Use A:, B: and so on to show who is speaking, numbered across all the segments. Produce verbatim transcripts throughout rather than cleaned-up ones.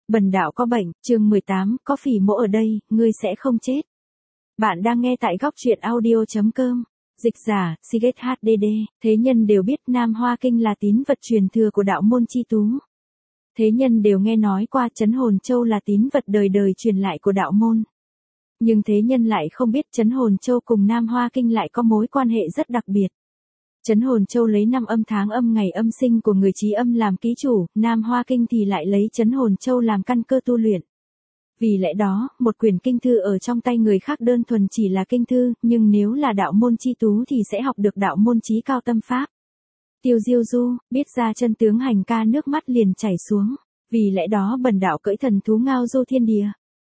A: Bần đạo có bệnh, chương mười tám, có phỉ mỗ ở đây, ngươi sẽ không chết. Bạn đang nghe tại góc truyện audio.com. Dịch giả, Siget hát đê đê, thế nhân đều biết Nam Hoa Kinh là tín vật truyền thừa của đạo môn chi tú. Thế nhân đều nghe nói qua Trấn Hồn Châu là tín vật đời đời truyền lại của đạo môn. Nhưng thế nhân lại không biết Trấn Hồn Châu cùng Nam Hoa Kinh lại có mối quan hệ rất đặc biệt. Trấn Hồn Châu lấy năm âm tháng âm ngày âm sinh của người trí âm làm ký chủ, Nam Hoa Kinh thì lại lấy Trấn Hồn Châu làm căn cơ tu luyện. Vì lẽ đó, một quyển kinh thư ở trong tay người khác đơn thuần chỉ là kinh thư, nhưng nếu là đạo môn chi tú thì sẽ học được đạo môn chí cao tâm pháp. Tiêu Diêu Du, biết ra chân tướng Hành ca nước mắt liền chảy xuống, vì lẽ đó bần đạo cưỡi thần thú ngao du thiên địa.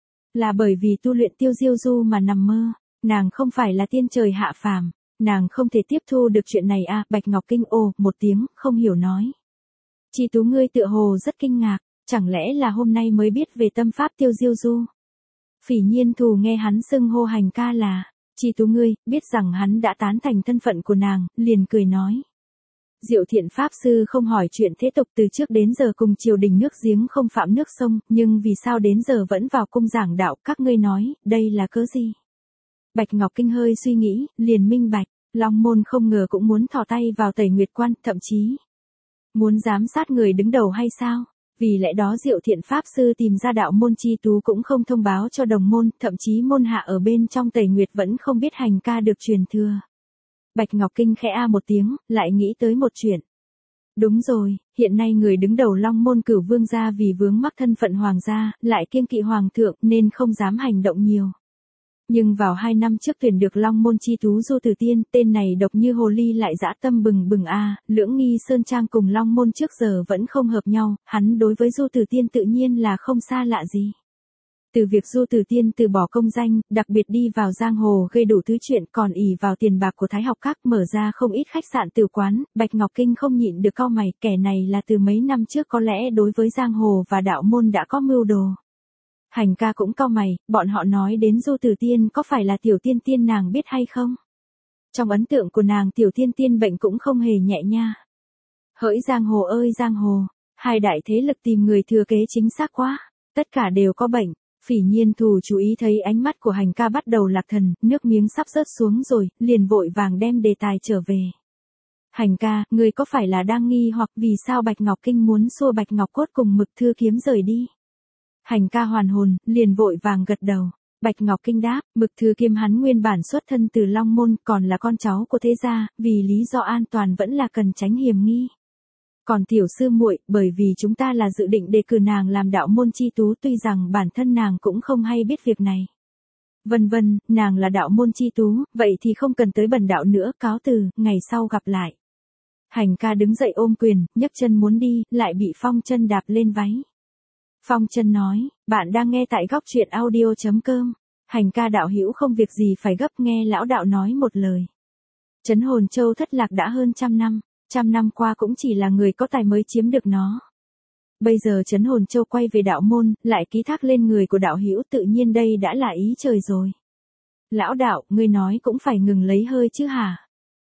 A: Là bởi vì tu luyện Tiêu Diêu Du mà nằm mơ, nàng không phải là tiên trời hạ phàm. Nàng không thể tiếp thu được chuyện này à, Bạch Ngọc Kinh ồ, một tiếng, không hiểu nói. Chi tú ngươi tựa hồ rất kinh ngạc, chẳng lẽ là hôm nay mới biết về tâm pháp Tiêu Diêu Du. Phỉ Nhiên Thù nghe hắn xưng hô Hành ca là, Chi tú ngươi, biết rằng hắn đã tán thành thân phận của nàng, liền cười nói. Diệu Thiện Pháp Sư không hỏi chuyện thế tục từ trước đến giờ cùng triều đình nước giếng không phạm nước sông, nhưng vì sao đến giờ vẫn vào cung giảng đạo, các ngươi nói, đây là cớ gì? Bạch Ngọc Kinh hơi suy nghĩ, liền minh bạch, Long Môn không ngờ cũng muốn thò tay vào Tẩy Nguyệt Quan, thậm chí muốn giám sát người đứng đầu hay sao? Vì lẽ đó Diệu Thiện Pháp Sư tìm ra đạo môn chi tú cũng không thông báo cho đồng môn, thậm chí môn hạ ở bên trong Tẩy Nguyệt vẫn không biết Hành ca được truyền thừa. Bạch Ngọc Kinh khẽ a một tiếng, lại nghĩ tới một chuyện. Đúng rồi, hiện nay người đứng đầu Long Môn Cửu Vương gia vì vướng mắc thân phận hoàng gia, lại kiêng kỵ hoàng thượng nên không dám hành động nhiều. Nhưng vào hai năm trước tuyển được Long Môn chi tú Du Tử Tiên, tên này độc như hồ ly lại dã tâm bừng bừng a, Lưỡng Nghi Sơn Trang cùng Long Môn trước giờ vẫn không hợp nhau, hắn đối với Du Tử Tiên tự nhiên là không xa lạ gì. Từ việc Du Tử Tiên từ bỏ công danh, đặc biệt đi vào giang hồ gây đủ thứ chuyện, còn ỷ vào tiền bạc của Thái Học Các mở ra không ít khách sạn tử quán, Bạch Ngọc Kinh không nhịn được cau mày, kẻ này là từ mấy năm trước có lẽ đối với giang hồ và đạo môn đã có mưu đồ. Hành ca cũng cau mày, bọn họ nói đến Du Tử Tiên có phải là tiểu tiên tiên nàng biết hay không? Trong ấn tượng của nàng tiểu tiên tiên bệnh cũng không hề nhẹ nha. Hỡi giang hồ ơi giang hồ, hai đại thế lực tìm người thừa kế chính xác quá, tất cả đều có bệnh. Phỉ Nhiên Thù chú ý thấy ánh mắt của Hành ca bắt đầu lạc thần, nước miếng sắp rớt xuống rồi, liền vội vàng đem đề tài trở về. Hành ca, người có phải là đang nghi hoặc vì sao Bạch Ngọc Kinh muốn xua Bạch Ngọc Cốt cùng Mực Thư Kiếm rời đi? Hành ca hoàn hồn, liền vội vàng gật đầu. Bạch Ngọc Kinh đáp, Mực Thư Kiếm hắn nguyên bản xuất thân từ Long Môn, còn là con cháu của thế gia, vì lý do an toàn vẫn là cần tránh hiểm nghi. Còn tiểu sư muội, bởi vì chúng ta là dự định đề cử nàng làm đạo môn chi tú, tuy rằng bản thân nàng cũng không hay biết việc này. Vân vân, nàng là đạo môn chi tú, vậy thì không cần tới bần đạo nữa, cáo từ, ngày sau gặp lại. Hành ca đứng dậy ôm quyền, nhấc chân muốn đi, lại bị Phong Chân đạp lên váy. Phong Chân nói, bạn đang nghe tại góc truyện audio.com. Hành ca đạo hữu không việc gì phải gấp, nghe lão đạo nói một lời. Trấn Hồn Châu thất lạc đã hơn trăm năm. Trăm năm qua cũng chỉ là người có tài mới chiếm được nó. Bây giờ Trấn Hồn Châu quay về đạo môn, lại ký thác lên người của đạo hữu, tự nhiên đây đã là ý trời rồi. Lão đạo, ngươi nói cũng phải ngừng lấy hơi chứ hả?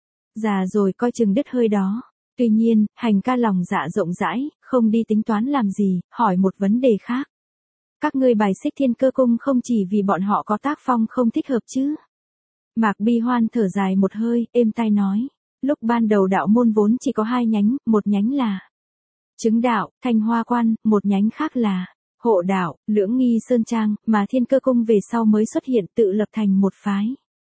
A: Già rồi coi chừng đứt hơi đó. Tuy nhiên, Hành ca lòng dạ rộng rãi, không đi tính toán làm gì, hỏi một vấn đề khác. Các ngươi bài xích Thiên Cơ Cung không chỉ vì bọn họ có tác phong không thích hợp chứ? Mạc Bi Hoan thở dài một hơi, êm tai nói. Lúc ban đầu đạo môn vốn chỉ có hai nhánh, một nhánh là Chứng Đạo, Thanh Hoa Quan, một nhánh khác là Hộ Đạo, Lưỡng Nghi Sơn Trang, mà Thiên Cơ Cung về sau mới xuất hiện tự lập thành một phái.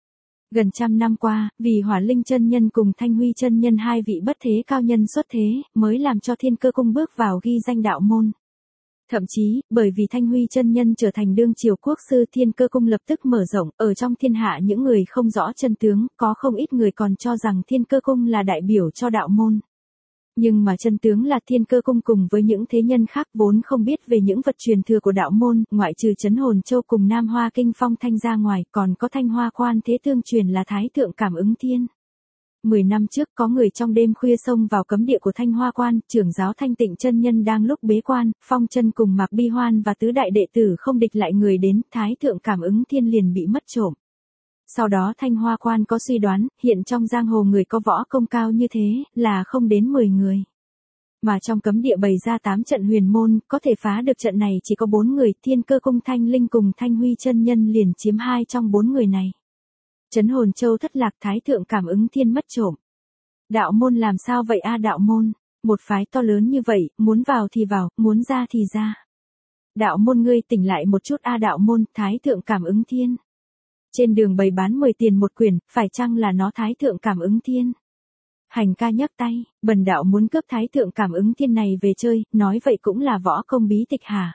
A: Gần trăm năm qua, vì Hỏa Linh chân nhân cùng Thanh Huy chân nhân hai vị bất thế cao nhân xuất thế, mới làm cho Thiên Cơ Cung bước vào ghi danh đạo môn. Thậm chí, bởi vì Thanh Huy chân nhân trở thành đương triều quốc sư, Thiên Cơ Cung lập tức mở rộng, ở trong thiên hạ những người không rõ chân tướng, có không ít người còn cho rằng Thiên Cơ Cung là đại biểu cho đạo môn. Nhưng mà chân tướng là Thiên Cơ Cung cùng với những thế nhân khác vốn không biết về những vật truyền thừa của đạo môn, ngoại trừ Trấn Hồn Châu cùng Nam Hoa Kinh Phong Thanh ra ngoài, còn có Thanh Hoa Quan thế tương truyền là Thái Thượng Cảm Ứng Thiên. Mười năm trước có người trong đêm khuya xông vào cấm địa của Thanh Hoa Quan, trưởng giáo Thanh Tịnh chân nhân đang lúc bế quan, Phong Chân cùng Mạc Bi Hoan và tứ đại đệ tử không địch lại người đến, Thái Thượng Cảm Ứng Thiên liền bị mất trộm. Sau đó Thanh Hoa Quan có suy đoán, hiện trong giang hồ người có võ công cao như thế, là không đến mười người. Mà trong cấm địa bày ra tám trận huyền môn, có thể phá được trận này chỉ có bốn người, Thiên Cơ Cung Thanh Linh cùng Thanh Huy chân nhân liền chiếm hai trong bốn người này. Trấn Hồn Châu thất lạc, Thái thượng Cảm Ứng Thiên mất trộm. Đạo môn làm sao vậy a đạo môn, một phái to lớn như vậy, muốn vào thì vào, muốn ra thì ra. Đạo môn ngươi tỉnh lại một chút a đạo môn, Thái thượng Cảm Ứng Thiên. Trên đường bày bán mười tiền một quyển, phải chăng là nó Thái thượng Cảm Ứng Thiên? Hành ca nhấc tay, bần đạo muốn cướp Thái thượng Cảm Ứng Thiên này về chơi, nói vậy cũng là võ công bí tịch hả?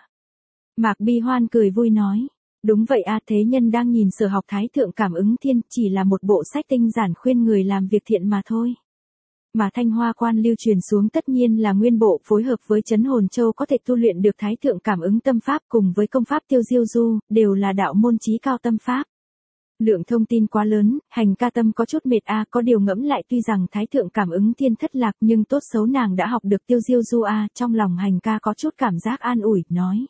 A: Mạc Bi Hoan cười vui nói. Đúng vậy a thế nhân đang nhìn sở học Thái thượng Cảm Ứng Thiên chỉ là một bộ sách tinh giản khuyên người làm việc thiện mà thôi. Mà Thanh Hoa Quan lưu truyền xuống tất nhiên là nguyên bộ phối hợp với Trấn Hồn Châu có thể tu luyện được Thái thượng Cảm Ứng Tâm Pháp cùng với công pháp Tiêu Diêu Du, đều là đạo môn chí cao tâm pháp. Lượng thông tin quá lớn, hành ca tâm có chút mệt a có điều ngẫm lại tuy rằng Thái thượng Cảm Ứng Thiên thất lạc nhưng tốt xấu nàng đã học được Tiêu Diêu Du a trong lòng hành ca có chút cảm giác an ủi, nói.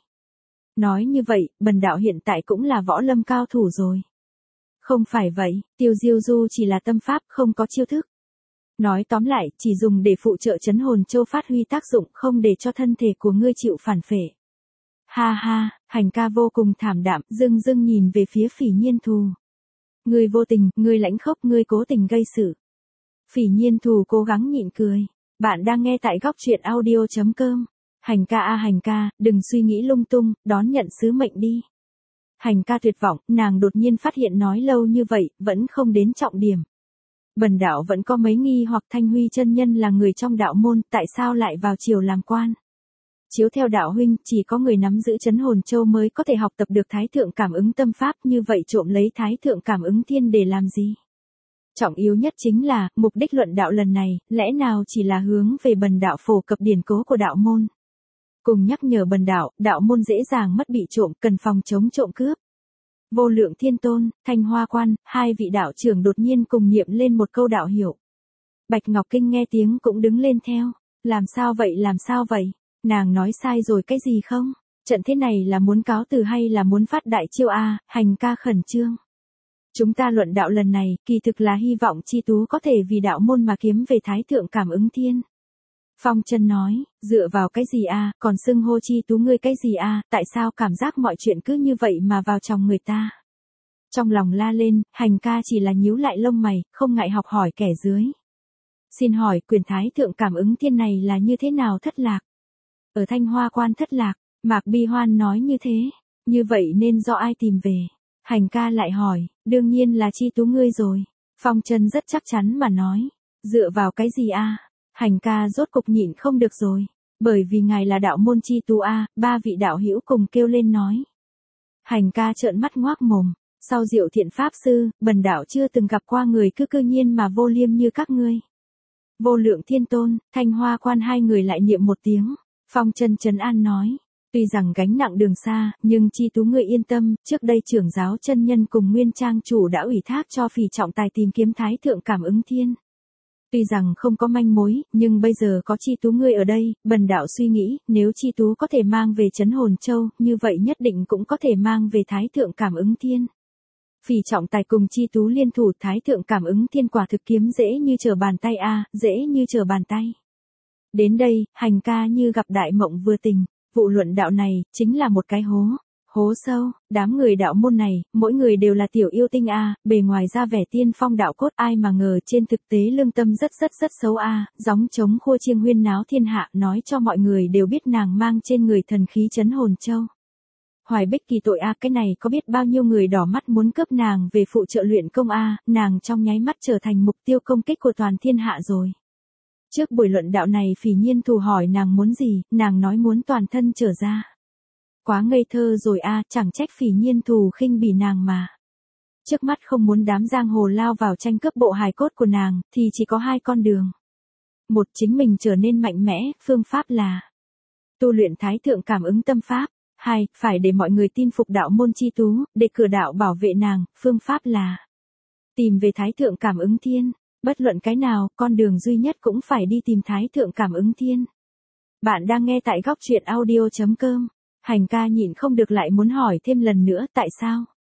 A: Nói như vậy, bần đạo hiện tại cũng là võ lâm cao thủ rồi. Không phải vậy, Tiêu Diêu Du chỉ là tâm pháp không có chiêu thức. Nói tóm lại, chỉ dùng để phụ trợ Trấn Hồn Châu phát huy tác dụng không để cho thân thể của ngươi chịu phản phệ. Ha ha, hành ca vô cùng thảm đạm, dưng dưng nhìn về phía Phỉ Nhiên Thù. Ngươi vô tình, ngươi lãnh khốc, ngươi cố tình gây sự. Phỉ Nhiên Thù cố gắng nhịn cười. Bạn đang nghe tại góc truyện audio chấm com. Hành ca a hành ca, đừng suy nghĩ lung tung, đón nhận sứ mệnh đi. Hành ca tuyệt vọng, nàng đột nhiên phát hiện nói lâu như vậy, vẫn không đến trọng điểm. Bần đạo vẫn có mấy nghi hoặc Thanh Huy chân nhân là người trong đạo môn, tại sao lại vào triều làm quan? Chiếu theo đạo huynh, chỉ có người nắm giữ Trấn Hồn Châu mới có thể học tập được Thái thượng Cảm Ứng Tâm Pháp, như vậy trộm lấy Thái thượng Cảm Ứng Thiên để làm gì? Trọng yếu nhất chính là, mục đích luận đạo lần này, lẽ nào chỉ là hướng về bần đạo phổ cập điển cố của đạo môn? Cùng nhắc nhở bần đạo, đạo môn dễ dàng mất bị trộm, cần phòng chống trộm cướp. Vô Lượng Thiên Tôn, Thanh Hoa Quan, hai vị đạo trưởng đột nhiên cùng niệm lên một câu đạo hiệu. Bạch Ngọc Kinh nghe tiếng cũng đứng lên theo. Làm sao vậy làm sao vậy? Nàng nói sai rồi cái gì không? Trận thế này là muốn cáo từ hay là muốn phát đại chiêu a? Hành ca khẩn trương. Chúng ta luận đạo lần này, kỳ thực là hy vọng Chi Tú có thể vì đạo môn mà kiếm về Thái thượng Cảm Ứng Thiên. Phong Chân nói, dựa vào cái gì a, còn xưng hô Chi Tú ngươi cái gì a, tại sao cảm giác mọi chuyện cứ như vậy mà vào trong người ta? Trong lòng la lên, hành ca chỉ là nhíu lại lông mày, không ngại học hỏi kẻ dưới. Xin hỏi, quyền Thái thượng Cảm Ứng Thiên này là như thế nào thất lạc? Ở Thanh Hoa Quan thất lạc, Mạc Bi Hoan nói như thế, như vậy nên do ai tìm về? Hành ca lại hỏi, đương nhiên là Chi Tú ngươi rồi. Phong Chân rất chắc chắn mà nói, dựa vào cái gì a? Hành ca rốt cục nhịn không được rồi, bởi vì ngài là đạo môn Chi Tú a, ba vị đạo hữu cùng kêu lên nói. Hành ca trợn mắt ngoác mồm, sau Diệu Thiện Pháp Sư, bần đạo chưa từng gặp qua người cứ cư nhiên mà vô liêm như các ngươi. Vô Lượng Thiên Tôn, Thanh Hoa Quan hai người lại niệm một tiếng, Phong Chân trấn an nói. Tuy rằng gánh nặng đường xa, nhưng Chi Tú ngươi yên tâm, trước đây trưởng giáo chân nhân cùng Nguyên Trang chủ đã ủy thác cho Phỉ Trọng Tài tìm kiếm Thái thượng Cảm Ứng Thiên. Tuy rằng không có manh mối, nhưng bây giờ có Chi Tú ngươi ở đây, bần đạo suy nghĩ, nếu Chi Tú có thể mang về Trấn Hồn Châu, như vậy nhất định cũng có thể mang về Thái thượng Cảm Ứng Thiên. Phỉ Trọng Tài cùng Chi Tú liên thủ, Thái thượng Cảm Ứng Thiên quả thực kiếm dễ như trở bàn tay a, dễ như trở bàn tay. Đến đây, hành ca như gặp đại mộng vừa tình, vụ luận đạo này chính là một cái hố. Hố sâu, đám người đạo môn này, mỗi người đều là tiểu yêu tinh a, bề ngoài ra vẻ tiên phong đạo cốt, ai mà ngờ trên thực tế lương tâm rất rất rất xấu a, gióng trống khua chiêng huyên náo thiên hạ, nói cho mọi người đều biết nàng mang trên người thần khí Trấn Hồn Châu. Hoài Bích Kỳ tội a, cái này có biết bao nhiêu người đỏ mắt muốn cướp nàng về phụ trợ luyện công a, nàng trong nháy mắt trở thành mục tiêu công kích của toàn thiên hạ rồi. Trước buổi luận đạo này Phỉ Nhiên Thù hỏi nàng muốn gì, nàng nói muốn toàn thân trở ra. Quá ngây thơ rồi a, chẳng trách Phỉ Nhiên Thù khinh bỉ nàng mà. Trước mắt không muốn đám giang hồ lao vào tranh cướp bộ hài cốt của nàng, thì chỉ có hai con đường. Một, chính mình trở nên mạnh mẽ, phương pháp là tu luyện Thái thượng Cảm Ứng Tâm Pháp. Hai, phải để mọi người tin phục đạo môn Chi Tú, để cửa đạo bảo vệ nàng, phương pháp là tìm về Thái thượng Cảm Ứng Thiên. Bất luận cái nào, con đường duy nhất cũng phải đi tìm Thái thượng Cảm Ứng Thiên. Bạn đang nghe tại góc truyện audio chấm com. Hành ca nhịn không được lại muốn hỏi thêm lần nữa, tại sao?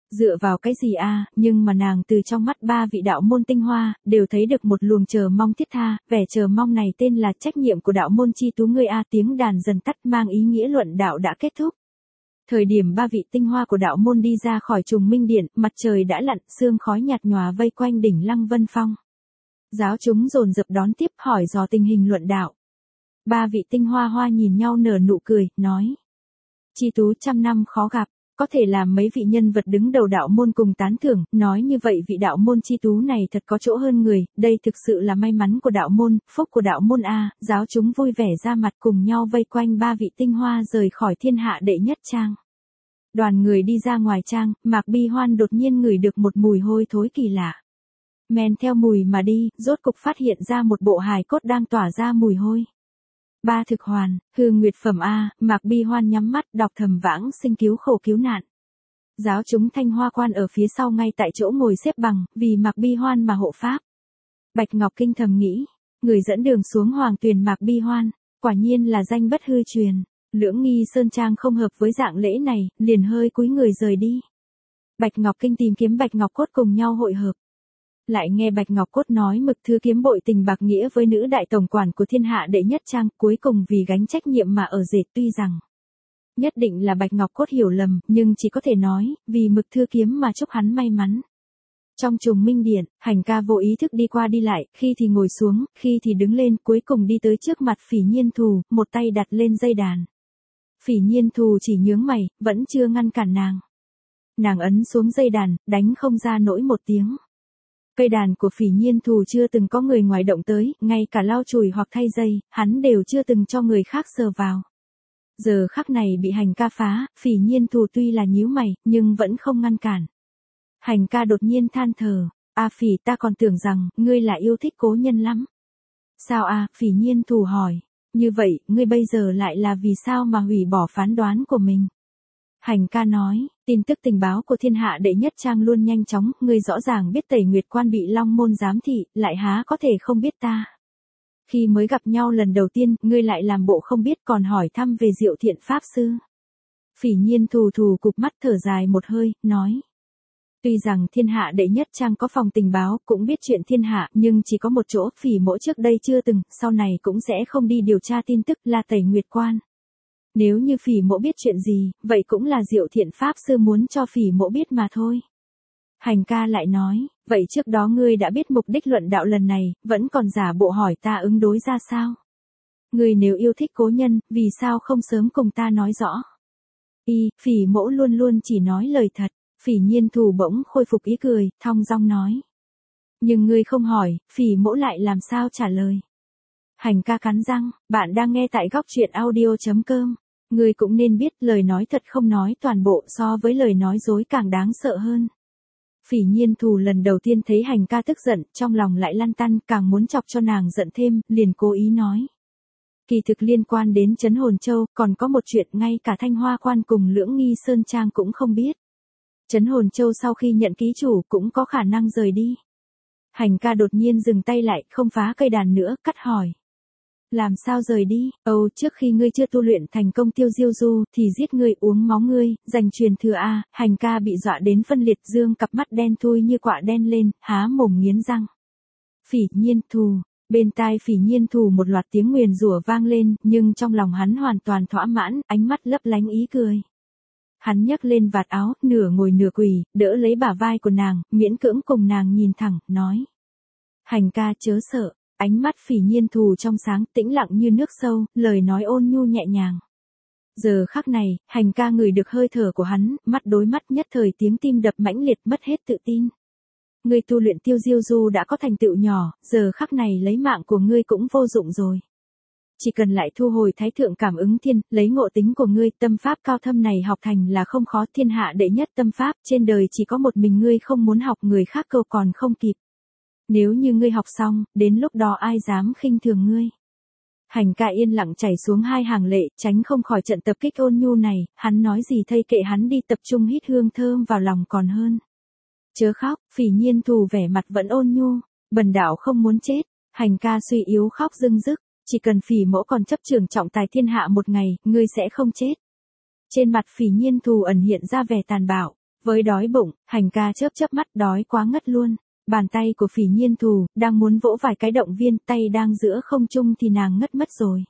A: Dựa vào cái gì a? Nhưng mà nàng từ trong mắt ba vị đạo môn tinh hoa, đều thấy được một luồng chờ mong thiết tha, vẻ chờ mong này tên là trách nhiệm của đạo môn chi tú ngươi a. Tiếng đàn dần tắt mang ý nghĩa luận đạo đã kết thúc. Thời điểm ba vị tinh hoa của đạo môn đi ra khỏi trùng minh điện, mặt trời đã lặn, sương khói nhạt nhòa vây quanh đỉnh Lăng Vân Phong. Giáo chúng dồn dập đón tiếp hỏi dò tình hình luận đạo. Ba vị tinh hoa hoa nhìn nhau nở nụ cười, nói. Chi tú trăm năm khó gặp, có thể làm mấy vị nhân vật đứng đầu đạo môn cùng tán thưởng, nói như vậy vị đạo môn chi tú này thật có chỗ hơn người, đây thực sự là may mắn của đạo môn, phúc của đạo môn a. Giáo chúng vui vẻ ra mặt cùng nhau vây quanh ba vị tinh hoa rời khỏi thiên hạ đệ nhất trang. Đoàn người đi ra ngoài trang, Mạc Bi Hoan đột nhiên ngửi được một mùi hôi thối kỳ lạ. Men theo mùi mà đi, rốt cục phát hiện ra một bộ hài cốt đang tỏa ra mùi hôi. Ba thực hoàn, hư nguyệt phẩm a. Mạc Bi Hoan nhắm mắt đọc thầm vãng sinh cứu khổ cứu nạn. Giáo chúng Thanh Hoa Quan ở phía sau ngay tại chỗ ngồi xếp bằng, vì Mạc Bi Hoan mà hộ pháp. Bạch Ngọc Kinh thầm nghĩ, người dẫn đường xuống hoàng tuyền Mạc Bi Hoan, quả nhiên là danh bất hư truyền. Lưỡng Nghi Sơn Trang không hợp với dạng lễ này, liền hơi cúi người rời đi. Bạch Ngọc Kinh tìm kiếm Bạch Ngọc Cốt cùng nhau hội hợp. Lại nghe Bạch Ngọc Cốt nói mực thư kiếm bội tình bạc nghĩa với nữ đại tổng quản của thiên hạ đệ nhất trang, cuối cùng vì gánh trách nhiệm mà ở dệt, tuy rằng nhất định là Bạch Ngọc Cốt hiểu lầm, nhưng chỉ có thể nói, vì mực thư kiếm mà chúc hắn may mắn. Trong trùng minh điện, Hành Ca vô ý thức đi qua đi lại, khi thì ngồi xuống, khi thì đứng lên, cuối cùng đi tới trước mặt Phỉ Nhiên Thù, một tay đặt lên dây đàn. Phỉ Nhiên Thù chỉ nhướng mày, vẫn chưa ngăn cản nàng. Nàng ấn xuống dây đàn, đánh không ra nổi một tiếng. Cây đàn của Phỉ Nhiên Thù chưa từng có người ngoài động tới, ngay cả lau chùi hoặc thay dây, hắn đều chưa từng cho người khác sờ vào. Giờ khắc này bị Hành Ca phá, Phỉ Nhiên Thù tuy là nhíu mày, nhưng vẫn không ngăn cản. Hành Ca đột nhiên than thở, a Phỉ, ta còn tưởng rằng, ngươi là yêu thích cố nhân lắm. Sao a? Phỉ Nhiên Thù hỏi. Như vậy, ngươi bây giờ lại là vì sao mà hủy bỏ phán đoán của mình? Hành Ca nói, tin tức tình báo của thiên hạ đệ nhất trang luôn nhanh chóng, ngươi rõ ràng biết Tẩy Nguyệt Quan bị Long Môn giám thị, lại há có thể không biết ta. Khi mới gặp nhau lần đầu tiên, ngươi lại làm bộ không biết còn hỏi thăm về Diệu Thiện Pháp Sư. Phỉ Nhiên Thù thù cụp mắt thở dài một hơi, nói. Tuy rằng thiên hạ đệ nhất trang có phòng tình báo, cũng biết chuyện thiên hạ, nhưng chỉ có một chỗ, Phỉ Mỗ trước đây chưa từng, sau này cũng sẽ không đi điều tra tin tức, là Tẩy Nguyệt Quan. Nếu như Phỉ Mỗ biết chuyện gì, vậy cũng là Diệu Thiện Pháp Sư muốn cho Phỉ Mỗ biết mà thôi. Hành Ca lại nói, vậy trước đó ngươi đã biết mục đích luận đạo lần này, vẫn còn giả bộ hỏi ta ứng đối ra sao? Ngươi nếu yêu thích cố nhân, vì sao không sớm cùng ta nói rõ? Y, Phỉ Mỗ luôn luôn chỉ nói lời thật. Phỉ Nhiên Thù bỗng khôi phục ý cười, thong dong nói. Nhưng ngươi không hỏi, Phỉ Mỗ lại làm sao trả lời? Hành Ca cắn răng, bạn đang nghe tại góc truyện audio chấm com. Ngươi cũng nên biết lời nói thật không nói toàn bộ so với lời nói dối càng đáng sợ hơn. Phỉ Nhiên Thù lần đầu tiên thấy Hành Ca tức giận, trong lòng lại lăn tăn, càng muốn chọc cho nàng giận thêm, liền cố ý nói. Kỳ thực liên quan đến Trấn Hồn Châu, còn có một chuyện ngay cả Thanh Hoa Quan cùng Lưỡng Nghi Sơn Trang cũng không biết. Trấn Hồn Châu sau khi nhận ký chủ cũng có khả năng rời đi. Hành Ca đột nhiên dừng tay lại, không phá cây đàn nữa, cắt hỏi. Làm sao rời đi? Âu, trước khi ngươi chưa tu luyện thành công Tiêu Diêu Du, thì giết ngươi, uống máu ngươi, giành truyền thừa a. Hành Ca bị dọa đến phân liệt, dương cặp mắt đen thui như quạ đen lên, há mồm nghiến răng. Phỉ Nhiên Thù. Bên tai Phỉ Nhiên Thù một loạt tiếng nguyền rủa vang lên, nhưng trong lòng hắn hoàn toàn thỏa mãn, ánh mắt lấp lánh ý cười. Hắn nhấc lên vạt áo, nửa ngồi nửa quỳ, đỡ lấy bả vai của nàng, miễn cưỡng cùng nàng nhìn thẳng, nói. Hành Ca chớ sợ, ánh mắt Phỉ Nhiên Thù trong sáng, tĩnh lặng như nước sâu, lời nói ôn nhu nhẹ nhàng. Giờ khắc này, Hành Ca ngửi được hơi thở của hắn, mắt đối mắt nhất thời tiếng tim đập mãnh liệt, mất hết tự tin. Ngươi tu luyện Tiêu Diêu Du đã có thành tựu nhỏ, giờ khắc này lấy mạng của ngươi cũng vô dụng rồi. Chỉ cần lại thu hồi Thái Thượng Cảm Ứng Thiên, lấy ngộ tính của ngươi, tâm pháp cao thâm này học thành là không khó, thiên hạ đệ nhất tâm pháp, trên đời chỉ có một mình ngươi không muốn học, người khác câu còn không kịp. Nếu như ngươi học xong, đến lúc đó ai dám khinh thường ngươi. Hành Ca yên lặng chảy xuống hai hàng lệ, tránh không khỏi trận tập kích ôn nhu này, hắn nói gì thây kệ hắn đi, tập trung hít hương thơm vào lòng còn hơn. Chớ khóc, Phỉ Nhiên Thù vẻ mặt vẫn ôn nhu, bần đạo không muốn chết. Hành Ca suy yếu khóc rưng rức, chỉ cần Phỉ Mỗ còn chấp trưởng trọng tài thiên hạ một ngày, ngươi sẽ không chết. Trên mặt Phỉ Nhiên Thù ẩn hiện ra vẻ tàn bạo, Với đói bụng, hành ca chớp chớp mắt đói quá ngất luôn. Bàn tay của Phỉ Nhiên Thù, đang muốn vỗ vài cái động viên, tay đang giữa không trung thì nàng ngất mất rồi.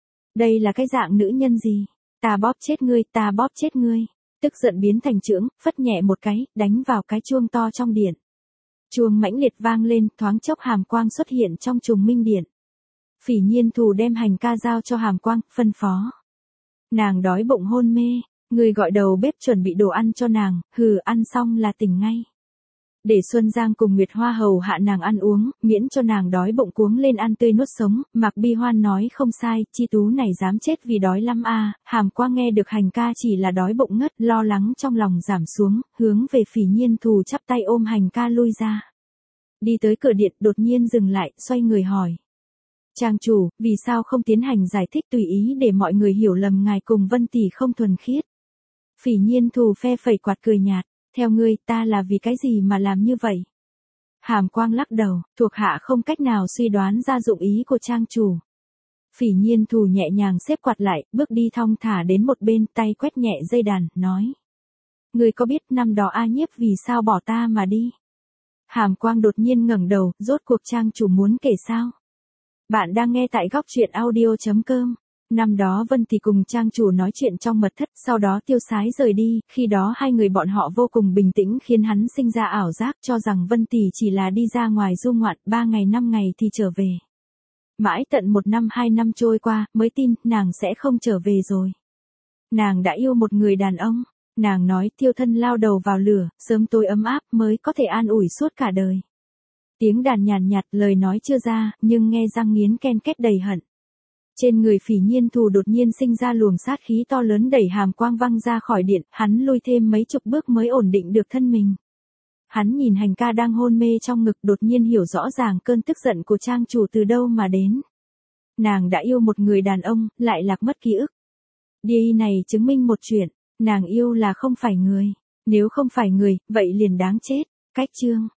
A: Đây là cái dạng nữ nhân gì? Ta bóp chết ngươi, ta bóp chết ngươi. Tức giận biến thành chưởng, phất nhẹ một cái, đánh vào cái chuông to trong điện. Chuông mãnh liệt vang lên, thoáng chốc hàm quang xuất hiện trong trùng minh điện. Phỉ Nhiên Thù đem hành ca giao cho hàm quang, phân phó. Nàng đói bụng hôn mê, người gọi đầu bếp chuẩn bị đồ ăn cho nàng, hừ, ăn xong là tỉnh ngay. Để Xuân Giang cùng Nguyệt Hoa hầu hạ nàng ăn uống, miễn cho nàng đói bụng cuống lên ăn tươi nuốt sống. Mạc Bi Hoan nói không sai, chi tú này dám chết vì đói lắm à. Hàm Quang nghe được hành ca chỉ là đói bụng ngất, lo lắng trong lòng giảm xuống, hướng về Phỉ Nhiên Thù chắp tay ôm hành ca lui ra. Đi tới cửa điện đột nhiên dừng lại, xoay người hỏi. Trang chủ, vì sao không tiến hành giải thích tùy ý để mọi người hiểu lầm ngài cùng Vân tỷ không thuần khiết? Phỉ Nhiên Thù phe phẩy quạt cười nhạt. Theo ngươi, ta là vì cái gì mà làm như vậy? Hàm Quang lắc đầu, thuộc hạ không cách nào suy đoán ra dụng ý của trang chủ. Phỉ Nhiên Thù nhẹ nhàng xếp quạt lại, bước đi thong thả đến một bên, tay quét nhẹ dây đàn, nói. Ngươi có biết năm đó A Nhiếp vì sao bỏ ta mà đi? Hàm Quang đột nhiên ngẩng đầu, rốt cuộc trang chủ muốn kể sao? Bạn đang nghe tại góc truyện audio chấm com. Năm đó Vân Tỷ cùng trang chủ nói chuyện trong mật thất, sau đó tiêu sái rời đi, khi đó hai người bọn họ vô cùng bình tĩnh khiến hắn sinh ra ảo giác cho rằng Vân Tỷ chỉ là đi ra ngoài du ngoạn, ba ngày năm ngày thì trở về. Mãi tận một năm hai năm trôi qua, mới tin, nàng sẽ không trở về rồi. Nàng đã yêu một người đàn ông, nàng nói thiêu thân lao đầu vào lửa, sớm tối ấm áp mới có thể an ủi suốt cả đời. Tiếng đàn nhàn nhạt, lời nói chưa ra, nhưng nghe răng nghiến ken két đầy hận. Trên người Phỉ Nhiên Thù đột nhiên sinh ra luồng sát khí to lớn đẩy hàm quang văng ra khỏi điện, hắn lui thêm mấy chục bước mới ổn định được thân mình. Hắn nhìn hành ca đang hôn mê trong ngực đột nhiên hiểu rõ ràng cơn tức giận của trang chủ từ đâu mà đến. Nàng đã yêu một người đàn ông, lại lạc mất ký ức. Đi này chứng minh một chuyện, nàng yêu là không phải người, nếu không phải người, vậy liền đáng chết. Cách chương